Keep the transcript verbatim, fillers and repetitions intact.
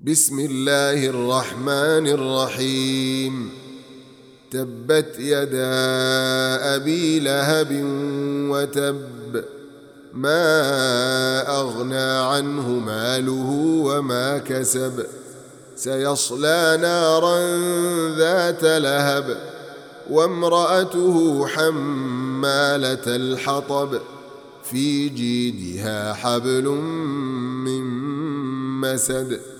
بسم الله الرحمن الرحيم. تبت يدا أبي لهب وتب، ما أغنى عنه ماله وما كسب، سيصلى نارا ذات لهب وامرأته حمالة الحطب في جيدها حبل من مسد.